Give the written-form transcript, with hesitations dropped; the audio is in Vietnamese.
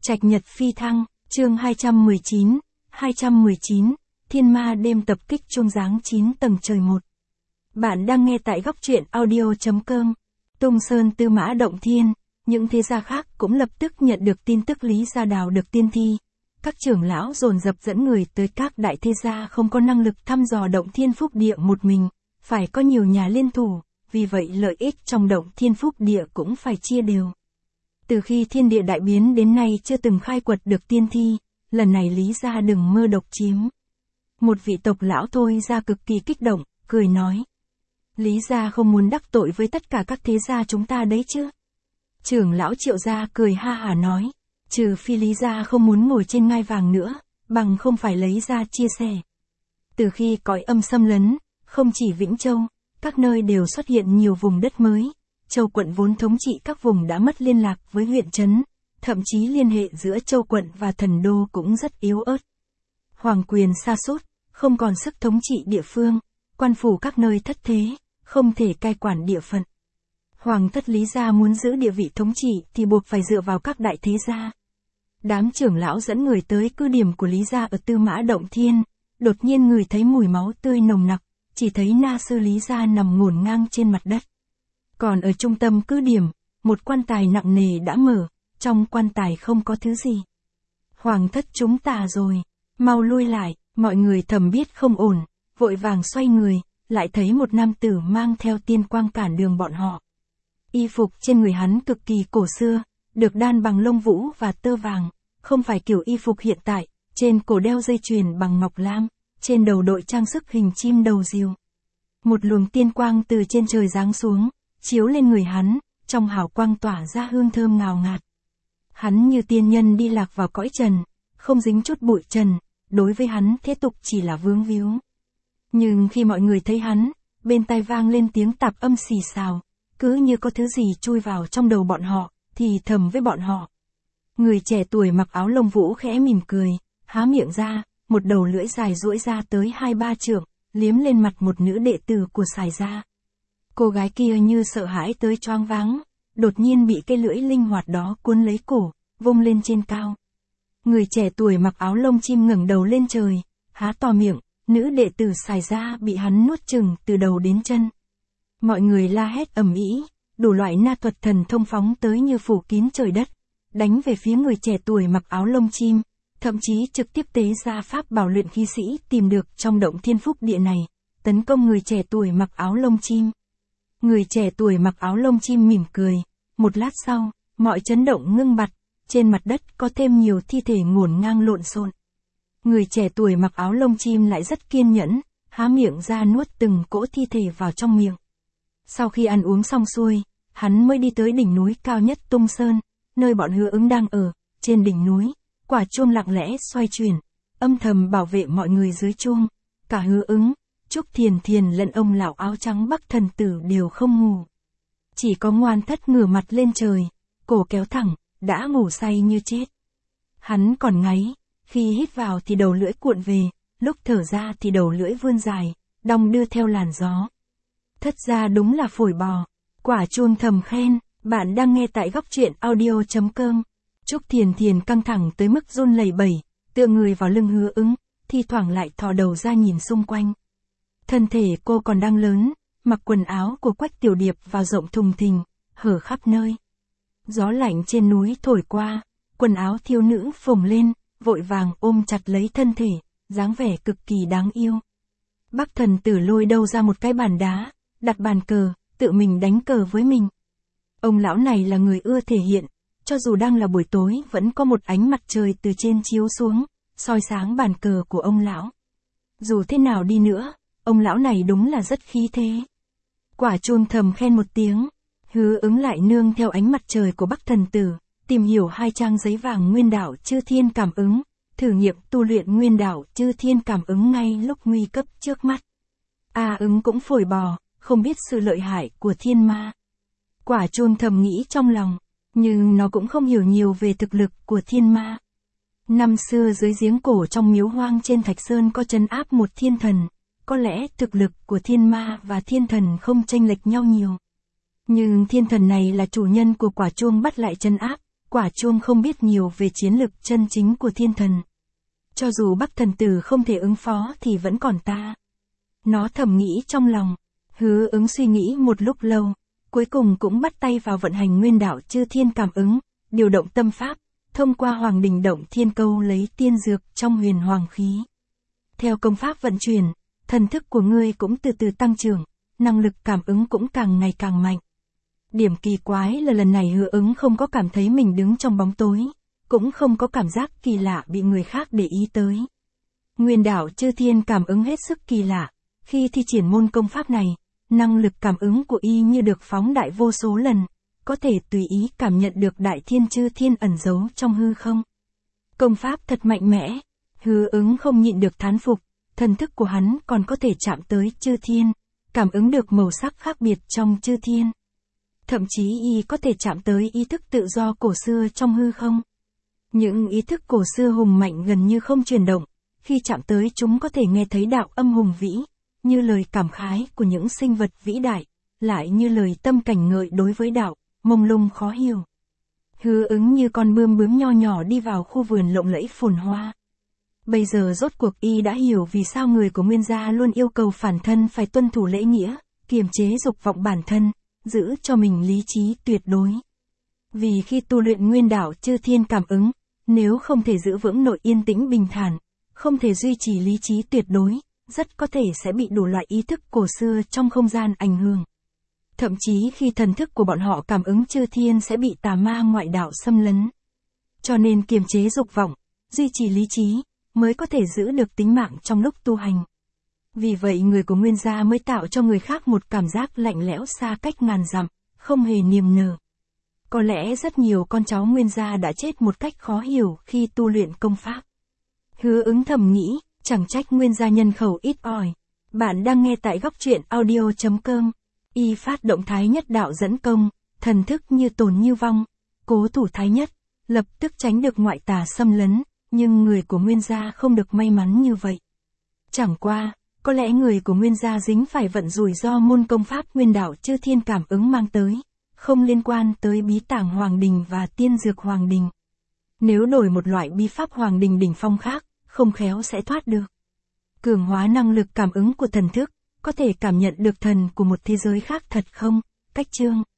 Trạch Nhật Phi Thăng, chương 219, Thiên Ma đêm tập kích chuông giáng 9 tầng trời 1. Bạn đang nghe tại góc truyện audio.com. Tung Sơn Tư Mã Động Thiên, những thế gia khác cũng lập tức nhận được tin tức Lý Gia đào được tiên thi. Các trưởng lão dồn dập dẫn người tới các đại thế gia không có năng lực thăm dò Động Thiên Phúc Địa một mình, phải có nhiều nhà liên thủ, vì vậy lợi ích trong Động Thiên Phúc Địa cũng phải chia đều. Từ khi thiên địa đại biến đến nay chưa từng khai quật được tiên thi, lần này Lý Gia đừng mơ độc chiếm. Một vị tộc lão Thôi Gia cực kỳ kích động, cười nói. Lý Gia không muốn đắc tội với tất cả các thế gia chúng ta đấy chứ. Trưởng lão Triệu Gia cười ha hả nói, trừ phi Lý Gia không muốn ngồi trên ngai vàng nữa, bằng không phải lấy ra chia sẻ. Từ khi cõi âm xâm lấn, không chỉ Vĩnh Châu, các nơi đều xuất hiện nhiều vùng đất mới. Châu quận vốn thống trị các vùng đã mất liên lạc với huyện trấn, thậm chí liên hệ giữa Châu quận và Thần đô cũng rất yếu ớt. Hoàng quyền sa sút, không còn sức thống trị địa phương, quan phủ các nơi thất thế, không thể cai quản địa phận. Hoàng thất Lý Gia muốn giữ địa vị thống trị thì buộc phải dựa vào các đại thế gia. Đám trưởng lão dẫn người tới cứ điểm của Lý Gia ở Tư Mã Động Thiên, đột nhiên người thấy mùi máu tươi nồng nặc, chỉ thấy na sư Lý Gia nằm ngổn ngang trên mặt đất. Còn ở trung tâm cứ điểm, một quan tài nặng nề đã mở, trong quan tài không có thứ gì. Hoàng thất chúng ta rồi, mau lui lại, mọi người thầm biết không ổn, vội vàng xoay người, lại thấy một nam tử mang theo tiên quang cản đường bọn họ. Y phục trên người hắn cực kỳ cổ xưa, được đan bằng lông vũ và tơ vàng, không phải kiểu y phục hiện tại, trên cổ đeo dây chuyền bằng ngọc lam, trên đầu đội trang sức hình chim đầu diều. Một luồng tiên quang từ trên trời giáng xuống, chiếu lên người hắn, trong hào quang tỏa ra hương thơm ngào ngạt. Hắn như tiên nhân đi lạc vào cõi trần, không dính chút bụi trần, đối với hắn thế tục chỉ là vướng víu. Nhưng khi mọi người thấy hắn, bên tai vang lên tiếng tạp âm xì xào, cứ như có thứ gì chui vào trong đầu bọn họ, thì thầm với bọn họ. Người trẻ tuổi mặc áo lông vũ khẽ mỉm cười, há miệng ra, một đầu lưỡi dài duỗi ra tới 2-3 trượng, liếm lên mặt một nữ đệ tử của Sài Gia. Cô gái kia như sợ hãi tới choáng váng, đột nhiên bị cái lưỡi linh hoạt đó cuốn lấy cổ, vung lên trên cao. Người trẻ tuổi mặc áo lông chim ngẩng đầu lên trời, há to miệng, nữ đệ tử Sài Gia bị hắn nuốt chừng từ đầu đến chân. Mọi người la hét ầm ĩ, đủ loại na thuật thần thông phóng tới như phủ kín trời đất, đánh về phía người trẻ tuổi mặc áo lông chim, thậm chí trực tiếp tế ra pháp bảo luyện khí sĩ tìm được trong Động Thiên Phúc Địa này, tấn công người trẻ tuổi mặc áo lông chim. Người trẻ tuổi mặc áo lông chim mỉm cười, một lát sau, mọi chấn động ngưng bặt, trên mặt đất có thêm nhiều thi thể ngổn ngang lộn xộn. Người trẻ tuổi mặc áo lông chim lại rất kiên nhẫn, há miệng ra nuốt từng cỗ thi thể vào trong miệng. Sau khi ăn uống xong xuôi, hắn mới đi tới đỉnh núi cao nhất Tung Sơn, nơi bọn Hứa Ứng đang ở. Trên đỉnh núi, quả chuông lặng lẽ xoay chuyển, âm thầm bảo vệ mọi người dưới chuông. Cả Hứa Ứng, Trúc Thiền Thiền lẫn ông lão áo trắng Bắc Thần Tử đều không ngủ. Chỉ có Ngoan Thất ngửa mặt lên trời, cổ kéo thẳng, đã ngủ say như chết. Hắn còn ngáy, khi hít vào thì đầu lưỡi cuộn về, lúc thở ra thì đầu lưỡi vươn dài, đong đưa theo làn gió. Thất gia đúng là phổi bò. Quả chuông thầm khen, bạn đang nghe tại góc truyện audio.com. Trúc Thiền Thiền căng thẳng tới mức run lẩy bẩy, tựa người vào lưng Hứa Ứng, thi thoảng lại thò đầu ra nhìn xung quanh. Thân thể cô còn đang lớn, mặc quần áo của Quách Tiểu Điệp vào rộng thùng thình, hở khắp nơi. Gió lạnh trên núi thổi qua, quần áo thiếu nữ phồng lên, vội vàng ôm chặt lấy thân thể, dáng vẻ cực kỳ đáng yêu. Bắc Thần Tử lôi đâu ra một cái bàn đá, đặt bàn cờ, tự mình đánh cờ với mình. Ông lão này là người ưa thể hiện, cho dù đang là buổi tối vẫn có một ánh mặt trời từ trên chiếu xuống, soi sáng bàn cờ của ông lão. Dù thế nào đi nữa, ông lão này đúng là rất khí thế. Quả chuông thầm khen một tiếng, Hứa Ứng lại nương theo ánh mặt trời của Bắc Thần Tử, tìm hiểu 2 trang giấy vàng Nguyên Đạo Chư Thiên Cảm Ứng, thử nghiệm tu luyện Nguyên Đạo Chư Thiên Cảm Ứng ngay lúc nguy cấp trước mắt. Ứng cũng phổi bò, không biết sự lợi hại của thiên ma. Quả chuông thầm nghĩ trong lòng, nhưng nó cũng không hiểu nhiều về thực lực của thiên ma. Năm xưa dưới giếng cổ trong miếu hoang trên Thạch Sơn có trấn áp một thiên thần, có lẽ thực lực của thiên ma và thiên thần không chênh lệch nhau nhiều. Nhưng thiên thần này là chủ nhân của quả chuông bắt lại trấn áp, quả chuông không biết nhiều về chiến lực chân chính của thiên thần. Cho dù Bắc thần tử không thể ứng phó thì vẫn còn ta. Nó thầm nghĩ trong lòng. Hứa Ứng suy nghĩ một lúc lâu, cuối cùng cũng bắt tay vào vận hành nguyên đạo chư thiên cảm ứng, điều động tâm pháp, thông qua Hoàng Đình Động Thiên Câu lấy tiên dược trong huyền hoàng khí. Theo công pháp vận chuyển, thần thức của ngươi cũng từ từ tăng trưởng, năng lực cảm ứng cũng càng ngày càng mạnh. Điểm kỳ quái là lần này Hứa Ứng không có cảm thấy mình đứng trong bóng tối, cũng không có cảm giác kỳ lạ bị người khác để ý tới. Nguyên đạo chư thiên cảm ứng hết sức kỳ lạ, khi thi triển môn công pháp này, năng lực cảm ứng của y như được phóng đại vô số lần, có thể tùy ý cảm nhận được đại thiên chư thiên ẩn giấu trong hư không. Công pháp thật mạnh mẽ, Hứa Ứng không nhịn được thán phục, thần thức của hắn còn có thể chạm tới chư thiên, cảm ứng được màu sắc khác biệt trong chư thiên. Thậm chí y có thể chạm tới ý thức tự do cổ xưa trong hư không. Những ý thức cổ xưa hùng mạnh gần như không chuyển động, khi chạm tới chúng có thể nghe thấy đạo âm hùng vĩ, như lời cảm khái của những sinh vật vĩ đại, lại như lời tâm cảnh ngợi đối với đạo, mông lung khó hiểu. Hứa Ứng như con bướm nho nhỏ đi vào khu vườn lộng lẫy phồn hoa. Bây giờ rốt cuộc y đã hiểu vì sao người của Nguyên gia luôn yêu cầu phản thân phải tuân thủ lễ nghĩa, kiềm chế dục vọng bản thân, giữ cho mình lý trí tuyệt đối. Vì khi tu luyện nguyên đạo chư thiên cảm ứng, nếu không thể giữ vững nội yên tĩnh bình thản, không thể duy trì lý trí tuyệt đối, rất có thể sẽ bị đủ loại ý thức cổ xưa trong không gian ảnh hưởng. Thậm chí khi thần thức của bọn họ cảm ứng chư thiên sẽ bị tà ma ngoại đạo xâm lấn. Cho nên kiềm chế dục vọng, duy trì lý trí, mới có thể giữ được tính mạng trong lúc tu hành. Vì vậy người của Nguyên gia mới tạo cho người khác một cảm giác lạnh lẽo xa cách ngàn dặm, không hề niềm nở. Có lẽ rất nhiều con cháu Nguyên gia đã chết một cách khó hiểu khi tu luyện công pháp. Hứa Ứng thầm nghĩ, chẳng trách Nguyên gia nhân khẩu ít ỏi. Bạn đang nghe tại Góc Truyện Audio.com. Y phát động thái nhất đạo dẫn công, thần thức như tồn như vong, cố thủ thái nhất, lập tức tránh được ngoại tà xâm lấn, nhưng người của Nguyên gia không được may mắn như vậy. Chẳng qua, có lẽ người của Nguyên gia dính phải vận rủi do môn công pháp nguyên đạo chư thiên cảm ứng mang tới, không liên quan tới bí tàng Hoàng Đình và tiên dược Hoàng Đình. Nếu đổi một loại bí pháp Hoàng Đình đỉnh phong khác, không khéo sẽ thoát được. Cường hóa năng lực cảm ứng của thần thức, có thể cảm nhận được thần của một thế giới khác thật không? Cách chương